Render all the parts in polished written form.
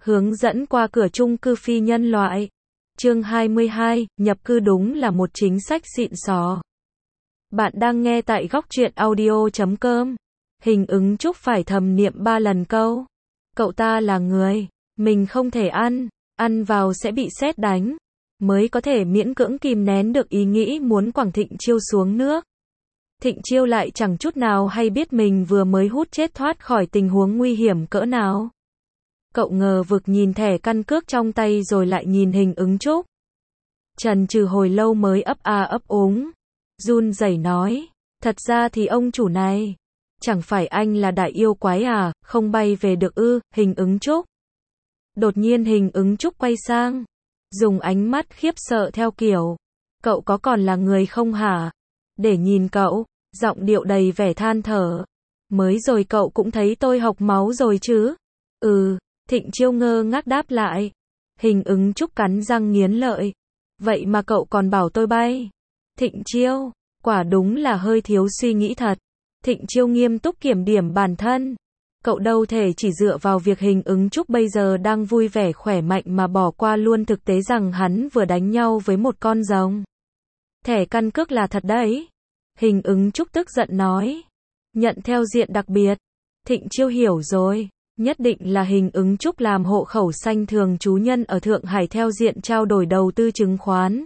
Hướng dẫn qua cửa chung cư phi nhân loại. Chương 22, nhập cư đúng là một chính sách xịn sò. Bạn đang nghe tại Góc Truyện Audio.com. Hình ứng Trúc phải thầm niệm 3 lần câu. Cậu ta là người, mình không thể ăn vào sẽ bị sét đánh. Mới có thể miễn cưỡng kìm nén được ý nghĩ muốn quẳng Thịnh Chiêu xuống nước. Thịnh Chiêu lại chẳng chút nào hay biết mình vừa mới hút chết thoát khỏi tình huống nguy hiểm cỡ nào. Cậu ngờ vực nhìn thẻ căn cước trong tay rồi lại nhìn hình ứng Trúc. Chần chừ hồi lâu mới ấp úng, run rẩy nói, thật ra thì ông chủ này, chẳng phải anh là đại yêu quái à, không bay về được ư, hình ứng Trúc. Đột nhiên hình ứng Trúc quay sang, dùng ánh mắt khiếp sợ theo kiểu, cậu có còn là người không hả? Để nhìn cậu, giọng điệu đầy vẻ than thở. Mới rồi cậu cũng thấy tôi học máu rồi chứ? Thịnh Chiêu ngơ ngác đáp lại. Hình ứng Trúc cắn răng nghiến lợi. Vậy mà cậu còn bảo tôi bay. Thịnh Chiêu, quả đúng là hơi thiếu suy nghĩ thật. Thịnh Chiêu nghiêm túc kiểm điểm bản thân. Cậu đâu thể chỉ dựa vào việc hình ứng Trúc bây giờ đang vui vẻ khỏe mạnh mà bỏ qua luôn thực tế rằng hắn vừa đánh nhau với một con rồng. Thẻ căn cước là thật đấy. Hình ứng Trúc tức giận nói. Nhận theo diện đặc biệt. Thịnh Chiêu hiểu rồi. Nhất định là hình ứng Trúc làm hộ khẩu xanh thường trú nhân ở Thượng Hải theo diện trao đổi đầu tư chứng khoán.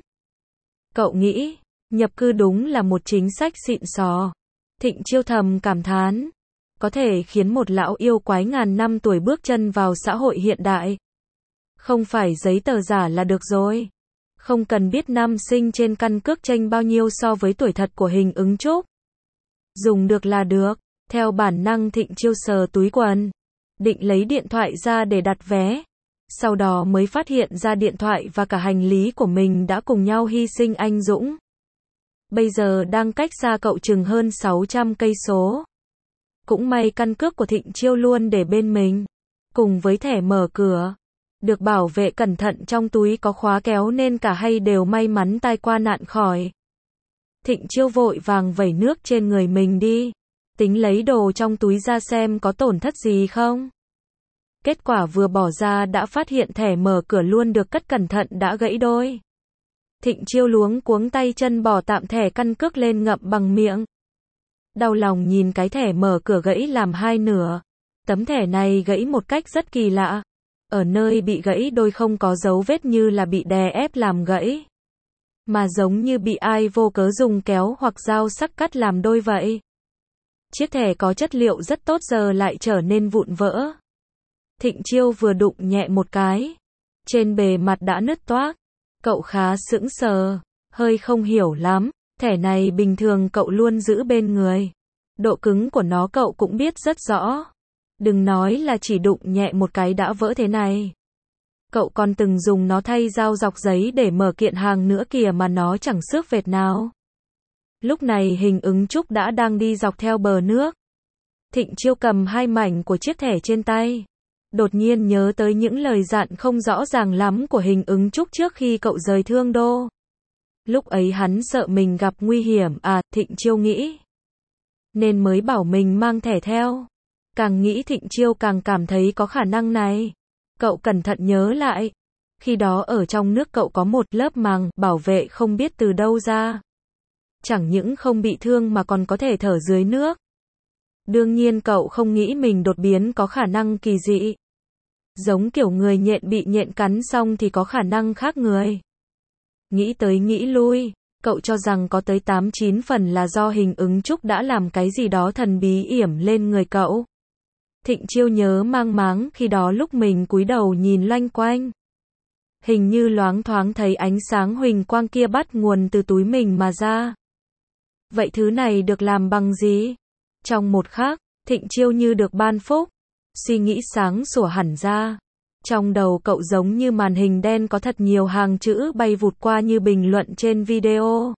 Cậu nghĩ, nhập cư đúng là một chính sách xịn sò. Thịnh Chiêu thầm cảm thán. Có thể khiến một lão yêu quái ngàn năm tuổi bước chân vào xã hội hiện đại. Không phải giấy tờ giả là được rồi. Không cần biết năm sinh trên căn cước chênh bao nhiêu so với tuổi thật của hình ứng Trúc. Dùng được là được. Theo bản năng Thịnh Chiêu sờ túi quần. Định lấy điện thoại ra để đặt vé. Sau đó mới phát hiện ra điện thoại và cả hành lý của mình đã cùng nhau hy sinh anh dũng. Bây giờ đang cách xa cậu chừng hơn 600 cây số. Cũng may căn cước của Thịnh Chiêu luôn để bên mình. Cùng với thẻ mở cửa. Được bảo vệ cẩn thận trong túi có khóa kéo nên cả hai đều may mắn tai qua nạn khỏi. Thịnh Chiêu vội vàng vẩy nước trên người mình đi. Tính lấy đồ trong túi ra xem có tổn thất gì không. Kết quả vừa bỏ ra đã phát hiện thẻ mở cửa luôn được cất cẩn thận đã gãy đôi. Thịnh Chiêu luống cuống tay chân bỏ tạm thẻ căn cước lên ngậm bằng miệng. Đau lòng nhìn cái thẻ mở cửa gãy làm hai nửa. Tấm thẻ này gãy một cách rất kỳ lạ. Ở nơi bị gãy đôi không có dấu vết như là bị đè ép làm gãy. Mà giống như bị ai vô cớ dùng kéo hoặc dao sắc cắt làm đôi vậy. Chiếc thẻ có chất liệu rất tốt giờ lại trở nên vụn vỡ. Thịnh Chiêu vừa đụng nhẹ một cái. Trên bề mặt đã nứt toác. Cậu khá sững sờ. Hơi không hiểu lắm. Thẻ này bình thường cậu luôn giữ bên người. Độ cứng của nó cậu cũng biết rất rõ. Đừng nói là chỉ đụng nhẹ một cái đã vỡ thế này. Cậu còn từng dùng nó thay dao dọc giấy để mở kiện hàng nữa kìa mà nó chẳng xước vệt nào. Lúc này hình ứng Trúc đã đang đi dọc theo bờ nước. Thịnh Chiêu cầm hai mảnh của chiếc thẻ trên tay. Đột nhiên nhớ tới những lời dặn không rõ ràng lắm của hình ứng Trúc trước khi cậu rời Thương Đô. Lúc ấy hắn sợ mình gặp nguy hiểm Thịnh Chiêu nghĩ. Nên mới bảo mình mang thẻ theo. Càng nghĩ Thịnh Chiêu càng cảm thấy có khả năng này. Cậu cẩn thận nhớ lại. Khi đó ở trong nước cậu có một lớp màng bảo vệ không biết từ đâu ra. Chẳng những không bị thương mà còn có thể thở dưới nước. Đương nhiên cậu không nghĩ mình đột biến có khả năng kỳ dị. Giống kiểu người nhện bị nhện cắn xong thì có khả năng khác người. Nghĩ tới nghĩ lui, cậu cho rằng có tới 8-9 phần là do hình ứng Trúc đã làm cái gì đó thần bí yểm lên người cậu. Thịnh Chiêu nhớ mang máng khi đó lúc mình cúi đầu nhìn loanh quanh. Hình như loáng thoáng thấy ánh sáng huỳnh quang kia bắt nguồn từ túi mình mà ra. Vậy thứ này được làm bằng gì? Trong một khắc, Thịnh Chiêu như được ban phúc. Suy nghĩ sáng sủa hẳn ra. Trong đầu cậu giống như màn hình đen có thật nhiều hàng chữ bay vụt qua như bình luận trên video.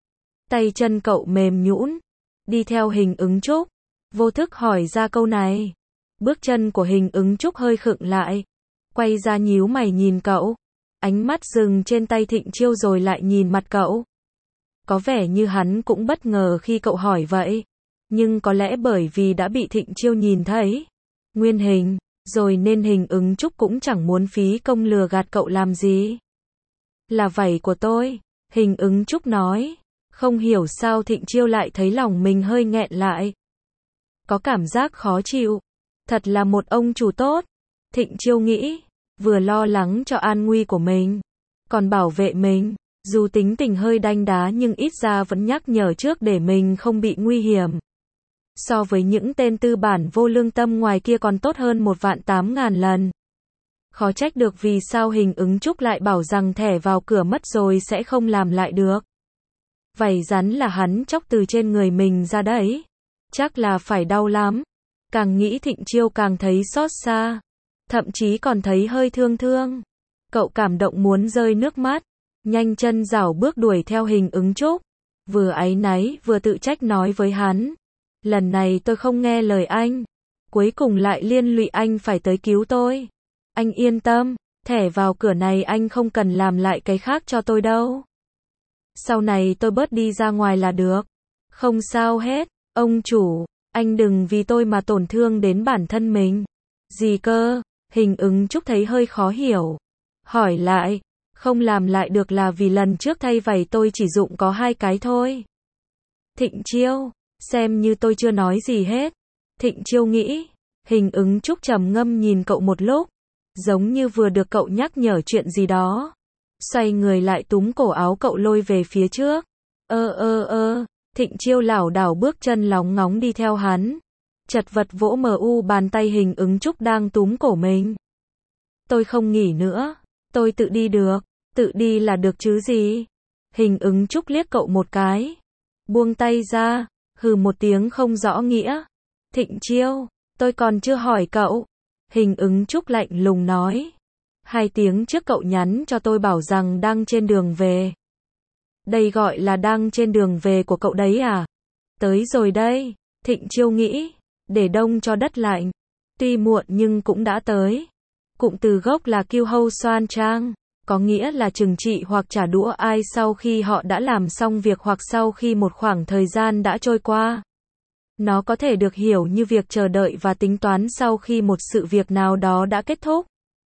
Tay chân cậu mềm nhũn, đi theo hình ứng Trúc. Vô thức hỏi ra câu này. Bước chân của hình ứng Trúc hơi khựng lại. Quay ra nhíu mày nhìn cậu. Ánh mắt dừng trên tay Thịnh Chiêu rồi lại nhìn mặt cậu. Có vẻ như hắn cũng bất ngờ khi cậu hỏi vậy. Nhưng có lẽ bởi vì đã bị Thịnh Chiêu nhìn thấy. Nguyên hình, rồi nên Hình Ứng Trúc cũng chẳng muốn phí công lừa gạt cậu làm gì. Là vảy của tôi, Hình Ứng Trúc nói. Không hiểu sao Thịnh Chiêu lại thấy lòng mình hơi nghẹn lại. Có cảm giác khó chịu. Thật là một ông chủ tốt. Thịnh Chiêu nghĩ, vừa lo lắng cho an nguy của mình, còn bảo vệ mình. Dù tính tình hơi đanh đá nhưng ít ra vẫn nhắc nhở trước để mình không bị nguy hiểm. So với những tên tư bản vô lương tâm ngoài kia còn tốt hơn 1.800.000 lần. Khó trách được vì sao Hình Ứng Trúc lại bảo rằng thẻ vào cửa mất rồi sẽ không làm lại được. Vảy rắn là hắn chóc từ trên người mình ra đấy. Chắc là phải đau lắm. Càng nghĩ Thịnh Chiêu càng thấy xót xa. Thậm chí còn thấy hơi thương thương. Cậu cảm động muốn rơi nước mắt. Nhanh chân rảo bước đuổi theo Hình Ứng Trúc. Vừa áy náy vừa tự trách nói với hắn. Lần này tôi không nghe lời anh. Cuối cùng lại liên lụy anh phải tới cứu tôi. Anh yên tâm, thẻ vào cửa này anh không cần làm lại cái khác cho tôi đâu. Sau này tôi bớt đi ra ngoài là được. Không sao hết, ông chủ, anh đừng vì tôi mà tổn thương đến bản thân mình. Gì cơ? Hình Ứng Trúc thấy hơi khó hiểu. Hỏi lại, không làm lại được là vì lần trước thay vảy tôi chỉ dụng có 2 cái thôi. Thịnh Chiêu, xem như tôi chưa nói gì hết. Thịnh Chiêu nghĩ, Hình Ứng Trúc trầm ngâm nhìn cậu một lúc, giống như vừa được cậu nhắc nhở chuyện gì đó. Xoay người lại túm cổ áo cậu lôi về phía trước. Thịnh Chiêu lảo đảo bước chân lóng ngóng đi theo hắn. Chật vật vỗ bàn tay Hình Ứng Trúc đang túm cổ mình. Tôi không nghỉ nữa, tôi tự đi được, tự đi là được chứ gì. Hình Ứng Trúc liếc cậu một cái. Buông tay ra, hừ một tiếng không rõ nghĩa. Thịnh Chiêu, tôi còn chưa hỏi cậu. Hình Ứng Trúc lạnh lùng nói. 2 tiếng trước cậu nhắn cho tôi bảo rằng đang trên đường về. Đây gọi là đang trên đường về của cậu đấy à? Tới rồi đây, Thịnh Chiêu nghĩ, để đông cho đất lạnh. Tuy muộn nhưng cũng đã tới. Cụm từ gốc là kiêu hâu xoan trang, có nghĩa là trừng trị hoặc trả đũa ai sau khi họ đã làm xong việc hoặc sau khi một khoảng thời gian đã trôi qua. Nó có thể được hiểu như việc chờ đợi và tính toán sau khi một sự việc nào đó đã kết thúc.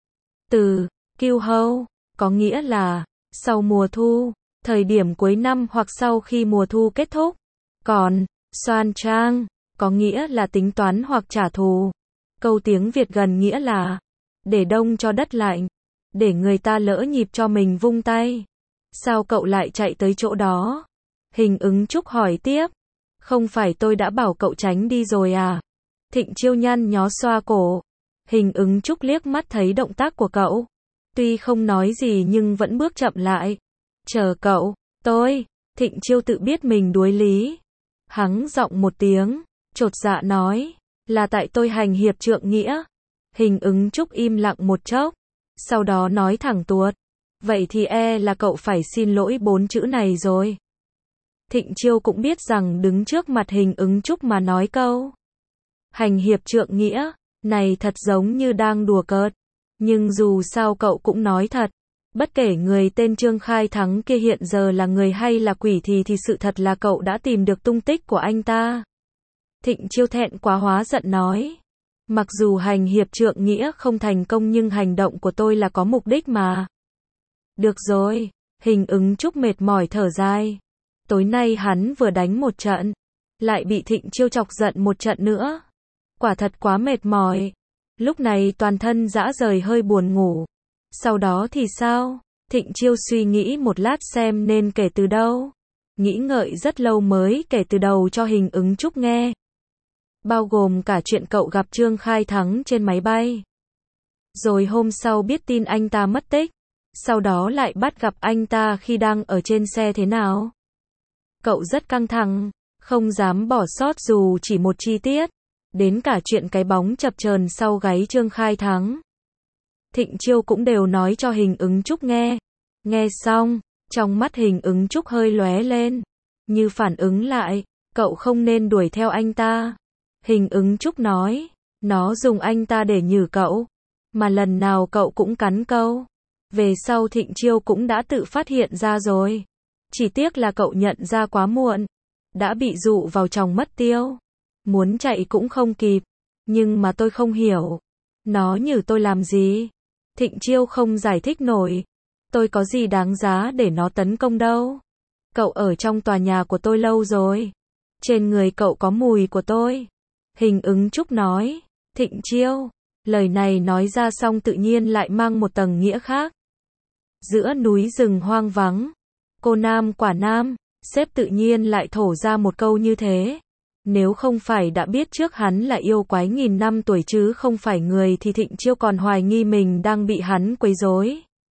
Từ kiêu hâu có nghĩa là sau mùa thu, thời điểm cuối năm hoặc sau khi mùa thu kết thúc. Còn xoan trang có nghĩa là tính toán hoặc trả thù. Câu tiếng Việt gần nghĩa là để đông cho đất lạnh, để người ta lỡ nhịp cho mình vung tay. Sao cậu lại chạy tới chỗ đó? Hình Ứng Trúc hỏi tiếp. Không phải tôi đã bảo cậu tránh đi rồi à? Thịnh Chiêu nhăn nhó xoa cổ. Hình Ứng Trúc liếc mắt thấy động tác của cậu. Tuy không nói gì nhưng vẫn bước chậm lại. Chờ cậu, tôi. Thịnh Chiêu tự biết mình đuối lý. Hắng giọng một tiếng, chột dạ nói. Là tại tôi hành hiệp trượng nghĩa. Hình Ứng Trúc im lặng một chốc. Sau đó nói thẳng tuột. Vậy thì là cậu phải xin lỗi 4 chữ này rồi. Thịnh Chiêu cũng biết rằng đứng trước mặt Hình Ứng Trúc mà nói câu hành hiệp trượng nghĩa này thật giống như đang đùa cợt. Nhưng dù sao cậu cũng nói thật. Bất kể người tên Trương Khai Thắng kia hiện giờ là người hay là quỷ thì sự thật là cậu đã tìm được tung tích của anh ta. Thịnh Chiêu thẹn quá hóa giận nói. Mặc dù hành hiệp trượng nghĩa không thành công nhưng hành động của tôi là có mục đích mà. Được rồi, Hình Ứng Trúc mệt mỏi thở dài. Tối nay hắn vừa đánh một trận, lại bị Thịnh Chiêu chọc giận một trận nữa. Quả thật quá mệt mỏi. Lúc này toàn thân rã rời hơi buồn ngủ. Sau đó thì sao? Thịnh Chiêu suy nghĩ một lát xem nên kể từ đâu. Nghĩ ngợi rất lâu mới kể từ đầu cho Hình Ứng Trúc nghe. Bao gồm cả chuyện cậu gặp Trương Khai Thắng trên máy bay. Rồi hôm sau biết tin anh ta mất tích. Sau đó lại bắt gặp anh ta khi đang ở trên xe thế nào. Cậu rất căng thẳng, không dám bỏ sót dù chỉ một chi tiết. Đến cả chuyện cái bóng chập chờn sau gáy Trương Khai Thắng. Thịnh Chiêu cũng đều nói cho Hình Ứng Trúc nghe. Nghe xong, trong mắt Hình Ứng Trúc hơi lóe lên. Như phản ứng lại, cậu không nên đuổi theo anh ta. Hình Ứng Trúc nói, nó dùng anh ta để nhử cậu. Mà lần nào cậu cũng cắn câu. Về sau Thịnh Chiêu cũng đã tự phát hiện ra rồi. Chỉ tiếc là cậu nhận ra quá muộn. Đã bị dụ vào chòng mất tiêu. Muốn chạy cũng không kịp. Nhưng mà tôi không hiểu. Nó nhử tôi làm gì? Thịnh Chiêu không giải thích nổi. Tôi có gì đáng giá để nó tấn công đâu. Cậu ở trong tòa nhà của tôi lâu rồi. Trên người cậu có mùi của tôi. Hình ứng trúc nói. Thịnh Chiêu. Lời này nói ra xong tự nhiên lại mang một tầng nghĩa khác. Giữa núi rừng hoang vắng. Cô nam quả nam. Sếp tự nhiên lại thổ ra một câu như thế. Nếu không phải đã biết trước hắn là yêu quái nghìn năm tuổi chứ không phải người thì Thịnh Chiêu còn hoài nghi mình đang bị hắn quấy rối.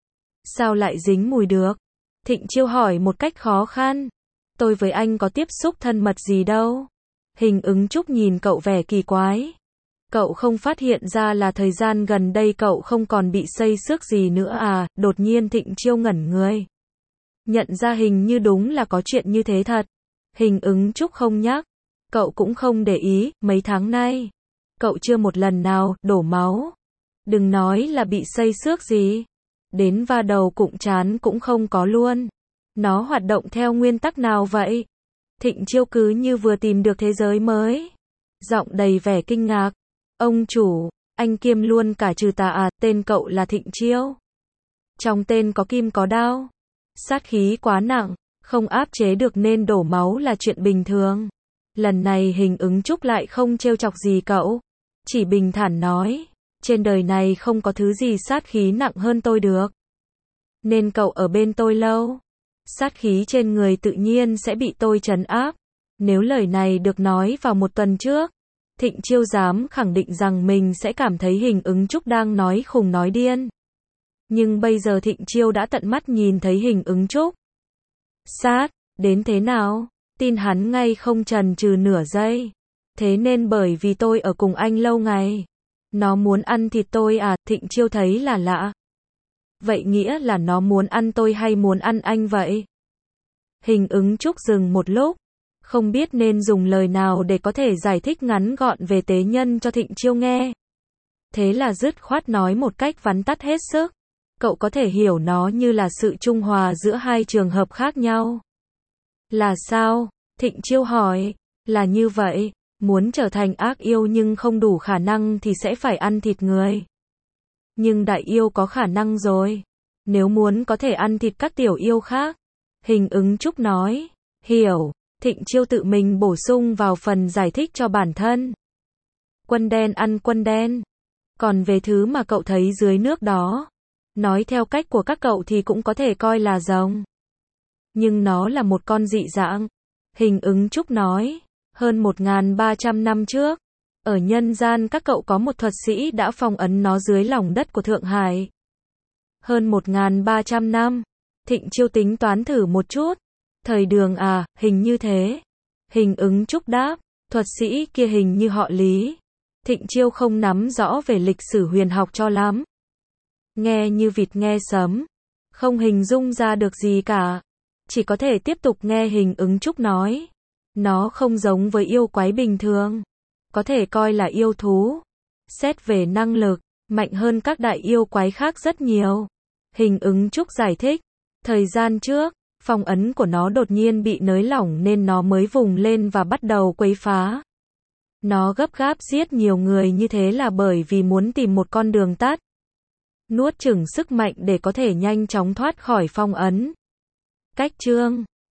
Sao lại dính mùi được? Thịnh Chiêu hỏi một cách khó khăn. Tôi với anh có tiếp xúc thân mật gì đâu. Hình ứng trúc nhìn cậu vẻ kỳ quái. Cậu không phát hiện ra là thời gian gần đây cậu không còn bị xây xước gì nữa à? Đột nhiên Thịnh Chiêu ngẩn người. Nhận ra hình như đúng là có chuyện như thế thật. Hình ứng trúc không nhắc. Cậu cũng không để ý, mấy tháng nay. Cậu chưa một lần nào đổ máu. Đừng nói là bị xây xước gì. Đến va đầu cụm trán cũng không có luôn. Nó hoạt động theo nguyên tắc nào vậy? Thịnh Chiêu cứ như vừa tìm được thế giới mới. Giọng đầy vẻ kinh ngạc. Ông chủ, anh kiêm luôn cả trừ tà à, tên cậu là Thịnh Chiêu. Trong tên có kim có đao. Sát khí quá nặng, không áp chế được nên đổ máu là chuyện bình thường. Lần này hình ứng trúc lại không trêu chọc gì cậu. Chỉ bình thản nói, trên đời này không có thứ gì sát khí nặng hơn tôi được. Nên cậu ở bên tôi lâu. Sát khí trên người tự nhiên sẽ bị tôi trấn áp. Nếu lời này được nói vào một tuần trước, Thịnh Chiêu dám khẳng định rằng mình sẽ cảm thấy hình ứng trúc đang nói khùng nói điên. Nhưng bây giờ Thịnh Chiêu đã tận mắt nhìn thấy hình ứng trúc. Sát, đến thế nào? Tin hắn ngay không chần chừ nửa giây. Thế nên bởi vì tôi ở cùng anh lâu ngày. Nó muốn ăn thịt tôi à? Thịnh Chiêu thấy là lạ. Vậy nghĩa là nó muốn ăn tôi hay muốn ăn anh vậy? Hình ứng trúc dừng một lúc. Không biết nên dùng lời nào để có thể giải thích ngắn gọn về tế nhân cho Thịnh Chiêu nghe. Thế là dứt khoát nói một cách vắn tắt hết sức. Cậu có thể hiểu nó như là sự trung hòa giữa hai trường hợp khác nhau. Là sao? Thịnh Chiêu hỏi. Là như vậy, muốn trở thành ác yêu nhưng không đủ khả năng thì sẽ phải ăn thịt người. Nhưng đại yêu có khả năng rồi. Nếu muốn có thể ăn thịt các tiểu yêu khác. Hình ứng trúc nói. Hiểu. Thịnh Chiêu tự mình bổ sung vào phần giải thích cho bản thân. Quân đen ăn quân đen. Còn về thứ mà cậu thấy dưới nước đó, nói theo cách của các cậu thì cũng có thể coi là rồng. Nhưng nó là một con dị dạng. Hình ứng trúc nói. Hơn 1.300 năm trước, ở nhân gian các cậu có một thuật sĩ đã phong ấn nó dưới lòng đất của Thượng Hải. Hơn 1.300 năm. Thịnh Chiêu tính toán thử một chút. Thời Đường à, hình như thế. Hình ứng trúc đáp. Thuật sĩ kia hình như họ Lý. Thịnh Chiêu không nắm rõ về lịch sử huyền học cho lắm. Nghe như vịt nghe sấm. Không hình dung ra được gì cả. Chỉ có thể tiếp tục nghe hình ứng trúc nói. Nó không giống với yêu quái bình thường. Có thể coi là yêu thú. Xét về năng lực, mạnh hơn các đại yêu quái khác rất nhiều. Hình ứng trúc giải thích. Thời gian trước, phong ấn của nó đột nhiên bị nới lỏng nên nó mới vùng lên và bắt đầu quấy phá. Nó gấp gáp giết nhiều người như thế là bởi vì muốn tìm một con đường tắt. Nuốt chửng sức mạnh để có thể nhanh chóng thoát khỏi phong ấn. Cách chương